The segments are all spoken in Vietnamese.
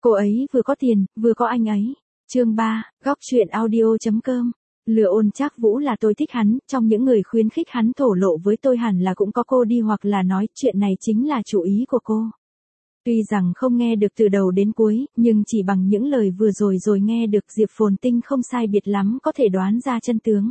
Cô ấy vừa có tiền, vừa có anh ấy. Chương 3, góc truyện audio.com. Lừa Ôn Trác Vũ là tôi thích hắn, trong những người khuyến khích hắn thổ lộ với tôi hẳn là cũng có cô đi, hoặc là nói chuyện này chính là chủ ý của cô. Tuy rằng không nghe được từ đầu đến cuối, nhưng chỉ bằng những lời vừa rồi nghe được Diệp Phồn Tinh không sai biệt lắm có thể đoán ra chân tướng.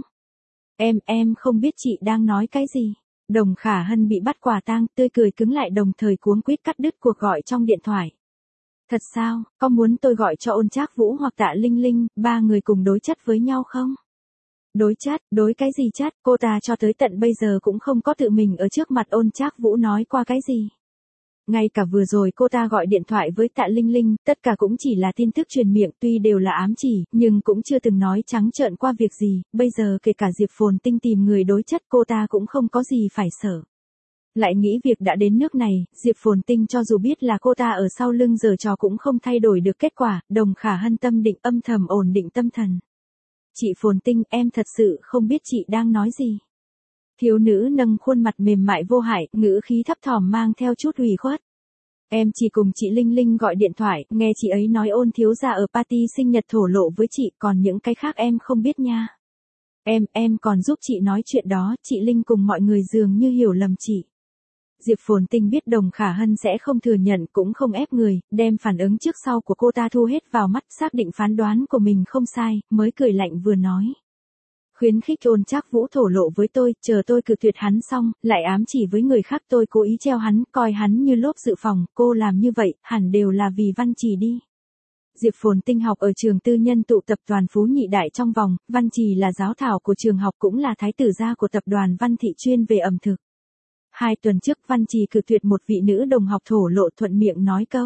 Em không biết chị đang nói cái gì. Đồng Khả Hân bị bắt quả tang, tươi cười cứng lại, đồng thời cuống quýt cắt đứt cuộc gọi trong điện thoại. Thật sao, có muốn tôi gọi cho Ôn Trác Vũ hoặc Tạ Linh Linh, ba người cùng đối chất với nhau không? Đối chất, đối cái gì chất, cô ta cho tới tận bây giờ cũng không có tự mình ở trước mặt Ôn Trác Vũ nói qua cái gì. Ngay cả vừa rồi cô ta gọi điện thoại với Tạ Linh Linh, tất cả cũng chỉ là tin tức truyền miệng, tuy đều là ám chỉ, nhưng cũng chưa từng nói trắng trợn qua việc gì, bây giờ kể cả Diệp Phồn Tinh tìm người đối chất cô ta cũng không có gì phải sợ. Lại nghĩ việc đã đến nước này, Diệp Phồn Tinh cho dù biết là cô ta ở sau lưng giở trò cũng không thay đổi được kết quả, Đồng Khả Hân tâm định âm thầm ổn định tâm thần. Chị Phồn Tinh, em thật sự không biết chị đang nói gì. Thiếu nữ nâng khuôn mặt mềm mại vô hại, ngữ khí thấp thỏm mang theo chút ủy khuất. Em chỉ cùng chị Linh Linh gọi điện thoại, nghe chị ấy nói Ôn thiếu gia ở party sinh nhật thổ lộ với chị, còn những cái khác em không biết nha. Em còn giúp chị nói chuyện đó, chị Linh cùng mọi người dường như hiểu lầm chị. Diệp Phồn Tinh biết Đồng Khả Hân sẽ không thừa nhận cũng không ép người, đem phản ứng trước sau của cô ta thu hết vào mắt, xác định phán đoán của mình không sai, mới cười lạnh vừa nói. Khuyến khích Ôn Trác Vũ thổ lộ với tôi, chờ tôi cự tuyệt hắn xong, lại ám chỉ với người khác tôi cố ý treo hắn, coi hắn như lốp dự phòng, cô làm như vậy, hẳn đều là vì Văn Trì đi. Diệp Phồn Tinh học ở trường tư nhân tụ tập đoàn Phú Nhị Đại trong vòng, Văn Trì là giáo thảo của trường học cũng là thái tử gia của tập đoàn Văn Thị chuyên về ẩm thực. 2 tuần trước Văn Trì cự tuyệt một vị nữ đồng học thổ lộ, thuận miệng nói câu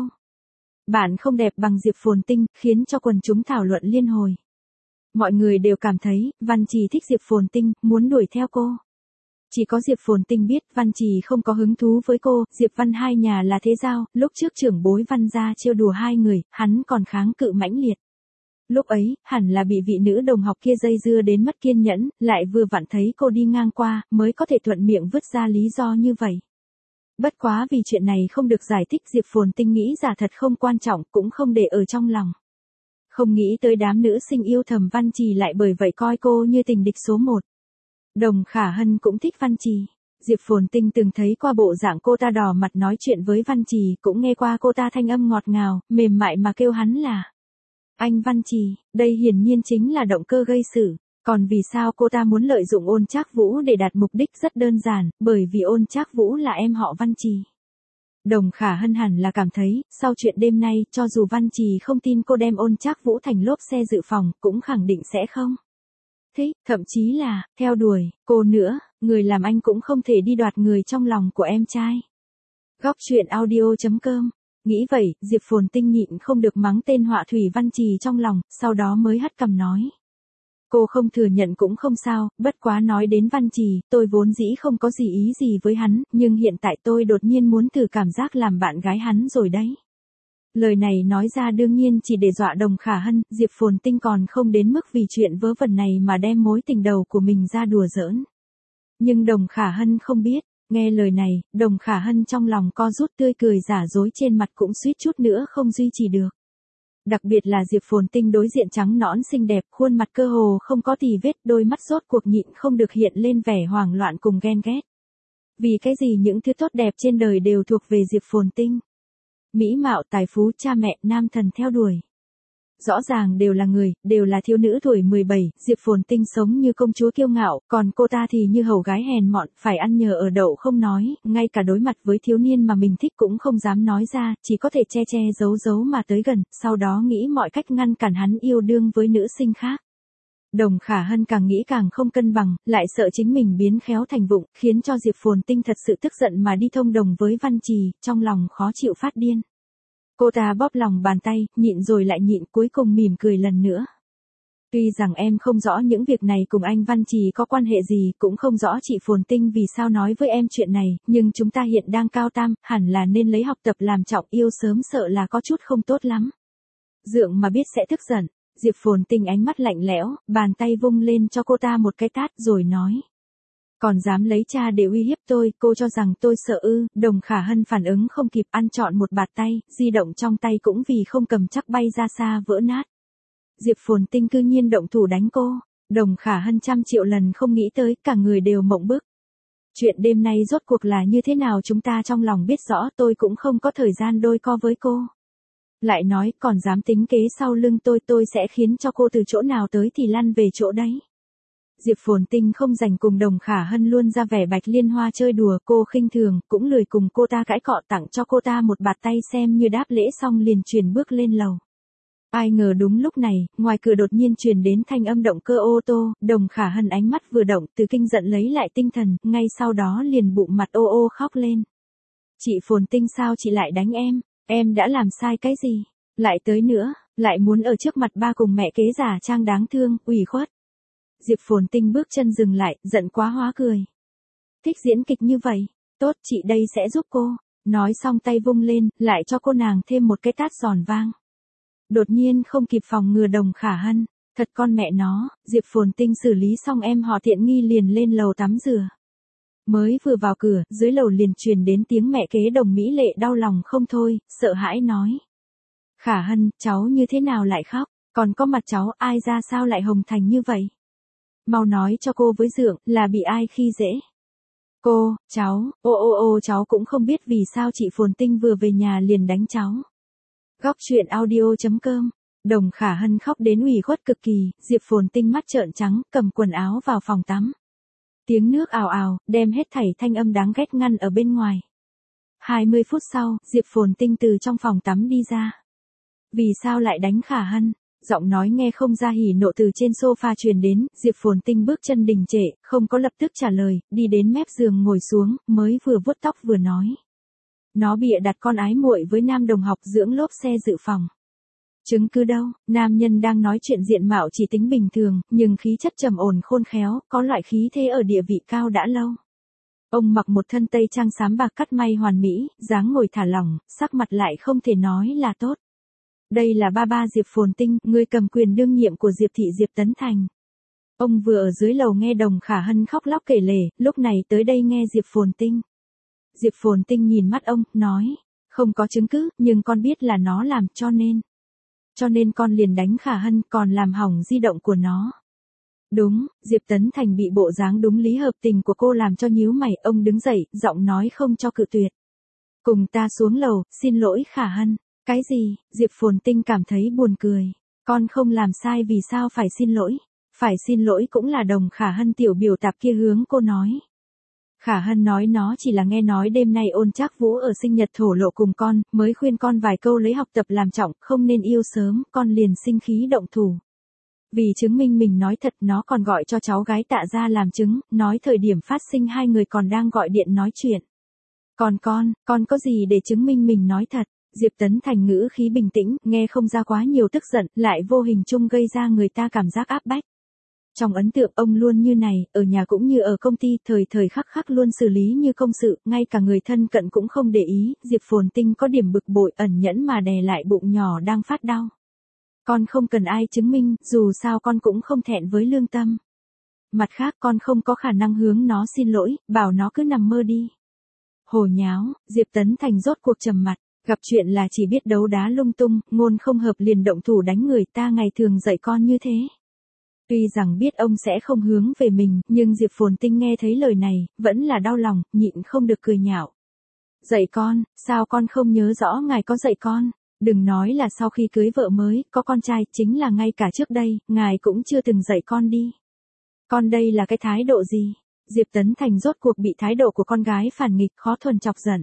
bạn không đẹp bằng Diệp Phồn Tinh, khiến cho quần chúng thảo luận liên hồi. Mọi người đều cảm thấy, Văn Trì thích Diệp Phồn Tinh, muốn đuổi theo cô. Chỉ có Diệp Phồn Tinh biết, Văn Trì không có hứng thú với cô, Diệp Văn hai nhà là thế giao, lúc trước trưởng bối Văn gia trêu đùa hai người, hắn còn kháng cự mãnh liệt. Lúc ấy, hẳn là bị vị nữ đồng học kia dây dưa đến mất kiên nhẫn, lại vừa vặn thấy cô đi ngang qua, mới có thể thuận miệng vứt ra lý do như vậy. Bất quá vì chuyện này không được giải thích, Diệp Phồn Tinh nghĩ giả thật không quan trọng, cũng không để ở trong lòng. Không nghĩ tới đám nữ sinh yêu thầm Văn Trì lại bởi vậy coi cô như tình địch số 1. Đồng Khả Hân cũng thích Văn Trì. Diệp Phồn Tinh từng thấy qua bộ dạng cô ta đỏ mặt nói chuyện với Văn Trì, cũng nghe qua cô ta thanh âm ngọt ngào, mềm mại mà kêu hắn là anh Văn Trì, đây hiển nhiên chính là động cơ gây sự. Còn vì sao cô ta muốn lợi dụng Ôn Trác Vũ để đạt mục đích rất đơn giản, bởi vì Ôn Trác Vũ là em họ Văn Trì. Đồng Khả Hân hẳn là cảm thấy, sau chuyện đêm nay, cho dù Văn Trì không tin cô đem Ôn Trác Vũ thành lốp xe dự phòng, cũng khẳng định sẽ không thích, thậm chí là theo đuổi cô nữa, người làm anh cũng không thể đi đoạt người trong lòng của em trai. Góc truyện audio.com. Nghĩ vậy, Diệp Phồn Tinh nhịn không được mắng tên họa thủy Văn Trì trong lòng, sau đó mới hất cằm nói. Cô không thừa nhận cũng không sao, bất quá nói đến Văn Trì, tôi vốn dĩ không có gì ý gì với hắn, nhưng hiện tại tôi đột nhiên muốn thử cảm giác làm bạn gái hắn rồi đấy. Lời này nói ra đương nhiên chỉ để dọa Đồng Khả Hân, Diệp Phồn Tinh còn không đến mức vì chuyện vớ vẩn này mà đem mối tình đầu của mình ra đùa giỡn. Nhưng Đồng Khả Hân không biết, nghe lời này, Đồng Khả Hân trong lòng co rút, tươi cười giả dối trên mặt cũng suýt chút nữa không duy trì được. Đặc biệt là Diệp Phồn Tinh đối diện trắng nõn xinh đẹp, khuôn mặt cơ hồ không có tì vết, đôi mắt rốt cuộc nhịn không được hiện lên vẻ hoảng loạn cùng ghen ghét. Vì cái gì những thứ tốt đẹp trên đời đều thuộc về Diệp Phồn Tinh? Mỹ mạo, tài phú, cha mẹ, nam thần theo đuổi. Rõ ràng đều là người, đều là thiếu nữ tuổi 17, Diệp Phồn Tinh sống như công chúa kiêu ngạo, còn cô ta thì như hầu gái hèn mọn, phải ăn nhờ ở đậu không nói, ngay cả đối mặt với thiếu niên mà mình thích cũng không dám nói ra, chỉ có thể che che giấu mà tới gần, sau đó nghĩ mọi cách ngăn cản hắn yêu đương với nữ sinh khác. Đồng Khả Hân càng nghĩ càng không cân bằng, lại sợ chính mình biến khéo thành vụng, khiến cho Diệp Phồn Tinh thật sự tức giận mà đi thông đồng với Văn Trì, trong lòng khó chịu phát điên. Cô ta bóp lòng bàn tay, nhịn rồi lại nhịn, cuối cùng mỉm cười lần nữa. Tuy rằng em không rõ những việc này cùng anh Văn Trì có quan hệ gì, cũng không rõ chị Phồn Tinh vì sao nói với em chuyện này, nhưng chúng ta hiện đang cao tam, hẳn là nên lấy học tập làm trọng, yêu sớm sợ là có chút không tốt lắm. Dượng mà biết sẽ tức giận. Diệp Phồn Tinh ánh mắt lạnh lẽo, bàn tay vung lên cho cô ta một cái tát rồi nói. Còn dám lấy cha để uy hiếp tôi, cô cho rằng tôi sợ ư? Đồng Khả Hân phản ứng không kịp, ăn trọn một bạt tay, di động trong tay cũng vì không cầm chắc bay ra xa vỡ nát. Diệp Phồn Tinh cư nhiên động thủ đánh cô. Đồng Khả Hân trăm triệu lần không nghĩ tới, cả người đều mộng bức. Chuyện đêm nay rốt cuộc là như thế nào chúng ta trong lòng biết rõ, tôi cũng không có thời gian đôi co với cô. Lại nói, còn dám tính kế sau lưng tôi sẽ khiến cho cô từ chỗ nào tới thì lăn về chỗ đấy. Diệp Phồn Tinh không rảnh cùng Đồng Khả Hân luôn ra vẻ Bạch Liên Hoa chơi đùa, cô khinh thường, cũng lười cùng cô ta cãi cọ, tặng cho cô ta một bạt tay xem như đáp lễ xong liền chuyển bước lên lầu. Ai ngờ đúng lúc này, ngoài cửa đột nhiên truyền đến thanh âm động cơ ô tô, Đồng Khả Hân ánh mắt vừa động, từ kinh giận lấy lại tinh thần, ngay sau đó liền bụng mặt ô ô khóc lên. Chị Phồn Tinh sao chị lại đánh em đã làm sai cái gì? Lại tới nữa, lại muốn ở trước mặt ba cùng mẹ kế giả trang đáng thương, ủy khuất. Diệp Phồn Tinh bước chân dừng lại, giận quá hóa cười. Thích diễn kịch như vậy, tốt chị đây sẽ giúp cô. Nói xong tay vung lên, lại cho cô nàng thêm một cái tát giòn vang. Đột nhiên không kịp phòng ngừa Đồng Khả Hân, thật con mẹ nó, Diệp Phồn Tinh xử lý xong em họ tiện nghi liền lên lầu tắm rửa. Mới vừa vào cửa, dưới lầu liền truyền đến tiếng mẹ kế Đồng Mỹ Lệ đau lòng không thôi, sợ hãi nói. Khả Hân, cháu như thế nào lại khóc, còn có mặt cháu ai ra sao lại hồng thành như vậy? Mau nói cho cô với Dượng, là bị ai khi dễ? Cô, cháu, ô cháu cũng không biết vì sao chị Phồn Tinh vừa về nhà liền đánh cháu. Góc truyện audio.com. Đồng Khả Hân khóc đến ủy khuất cực kỳ, Diệp Phồn Tinh mắt trợn trắng, cầm quần áo vào phòng tắm. Tiếng nước ào ào, đem hết thảy thanh âm đáng ghét ngăn ở bên ngoài. 20 phút sau, Diệp Phồn Tinh từ trong phòng tắm đi ra. Vì sao lại đánh Khả Hân? Giọng nói nghe không ra hỉ nộ từ trên sofa truyền đến, Diệp Phồn Tinh bước chân đình trệ, không có lập tức trả lời, đi đến mép giường ngồi xuống, mới vừa vuốt tóc vừa nói. Nó bịa đặt con ái muội với nam đồng học dưỡng lốp xe dự phòng. Chứng cứ đâu, nam nhân đang nói chuyện diện mạo chỉ tính bình thường, nhưng khí chất trầm ổn khôn khéo, có loại khí thế ở địa vị cao đã lâu. Ông mặc một thân tây trang xám bạc cắt may hoàn mỹ, dáng ngồi thả lỏng, sắc mặt lại không thể nói là tốt. Đây là ba Diệp Phồn Tinh, người cầm quyền đương nhiệm của Diệp thị Diệp Tấn Thành. Ông vừa ở dưới lầu nghe Đồng Khả Hân khóc lóc kể lể, lúc này tới đây nghe Diệp Phồn Tinh. Diệp Phồn Tinh nhìn mắt ông, nói, không có chứng cứ, nhưng con biết là nó làm cho nên con liền đánh Khả Hân, còn làm hỏng di động của nó. Đúng, Diệp Tấn Thành bị bộ dáng đúng lý hợp tình của cô làm cho nhíu mày, ông đứng dậy, giọng nói không cho cự tuyệt. Cùng ta xuống lầu, xin lỗi Khả Hân. Cái gì? Diệp Phồn Tinh cảm thấy buồn cười. Con không làm sai vì sao phải xin lỗi? Phải xin lỗi cũng là Đồng Khả Hân tiểu biểu tạp kia hướng cô nói. Khả Hân nói nó chỉ là nghe nói đêm nay Ôn Trác Vũ ở sinh nhật thổ lộ cùng con, mới khuyên con vài câu lấy học tập làm trọng, không nên yêu sớm, con liền sinh khí động thủ. Vì chứng minh mình nói thật nó còn gọi cho cháu gái Tạ ra làm chứng, nói thời điểm phát sinh hai người còn đang gọi điện nói chuyện. Còn con có gì để chứng minh mình nói thật? Diệp Tấn Thành ngữ khí bình tĩnh, nghe không ra quá nhiều tức giận, lại vô hình chung gây ra người ta cảm giác áp bách. Trong ấn tượng ông luôn như này, ở nhà cũng như ở công ty, thời khắc luôn xử lý như công sự, ngay cả người thân cận cũng không để ý, Diệp Phồn Tinh có điểm bực bội ẩn nhẫn mà đè lại bụng nhỏ đang phát đau. Con không cần ai chứng minh, dù sao con cũng không thẹn với lương tâm. Mặt khác con không có khả năng hướng nó xin lỗi, bảo nó cứ nằm mơ đi. Hồ nháo, Diệp Tấn Thành rốt cuộc trầm mặt. Gặp chuyện là chỉ biết đấu đá lung tung, ngôn không hợp liền động thủ đánh người, ta ngày thường dạy con như thế. Tuy rằng biết ông sẽ không hướng về mình, nhưng Diệp Phồn Tinh nghe thấy lời này, vẫn là đau lòng, nhịn không được cười nhạo. Dạy con, sao con không nhớ rõ ngài có dạy con? Đừng nói là sau khi cưới vợ mới, có con trai, chính là ngay cả trước đây, ngài cũng chưa từng dạy con đi. Con đây là cái thái độ gì? Diệp Tấn Thành rốt cuộc bị thái độ của con gái phản nghịch khó thuần chọc giận.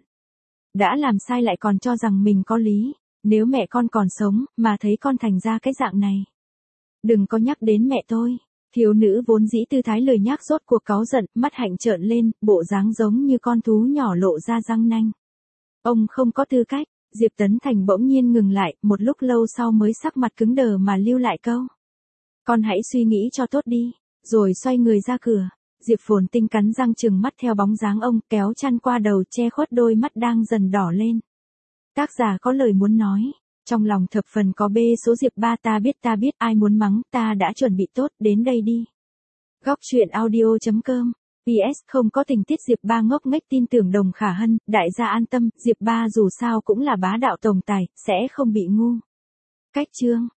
Đã làm sai lại còn cho rằng mình có lý, nếu mẹ con còn sống, mà thấy con thành ra cái dạng này. Đừng có nhắc đến mẹ tôi. Thiếu nữ vốn dĩ tư thái lười nhác rốt cuộc cáu giận, mắt hạnh trợn lên, bộ dáng giống như con thú nhỏ lộ ra răng nanh. Ông không có tư cách. Diệp Tấn Thành bỗng nhiên ngừng lại, một lúc lâu sau mới sắc mặt cứng đờ mà lưu lại câu. Con hãy suy nghĩ cho tốt đi, rồi xoay người ra cửa. Diệp Phồn Tinh cắn răng trừng mắt theo bóng dáng ông, kéo chăn qua đầu che khuất đôi mắt đang dần đỏ lên. Tác giả có lời muốn nói, trong lòng thập phần có bê số Diệp ba ta biết ai muốn mắng ta đã chuẩn bị tốt, đến đây đi. Góc truyện audio.com PS không có tình tiết Diệp Ba ngốc nghếch tin tưởng Đồng Khả Hân, đại gia an tâm, Diệp Ba dù sao cũng là bá đạo tổng tài, sẽ không bị ngu. Cách chương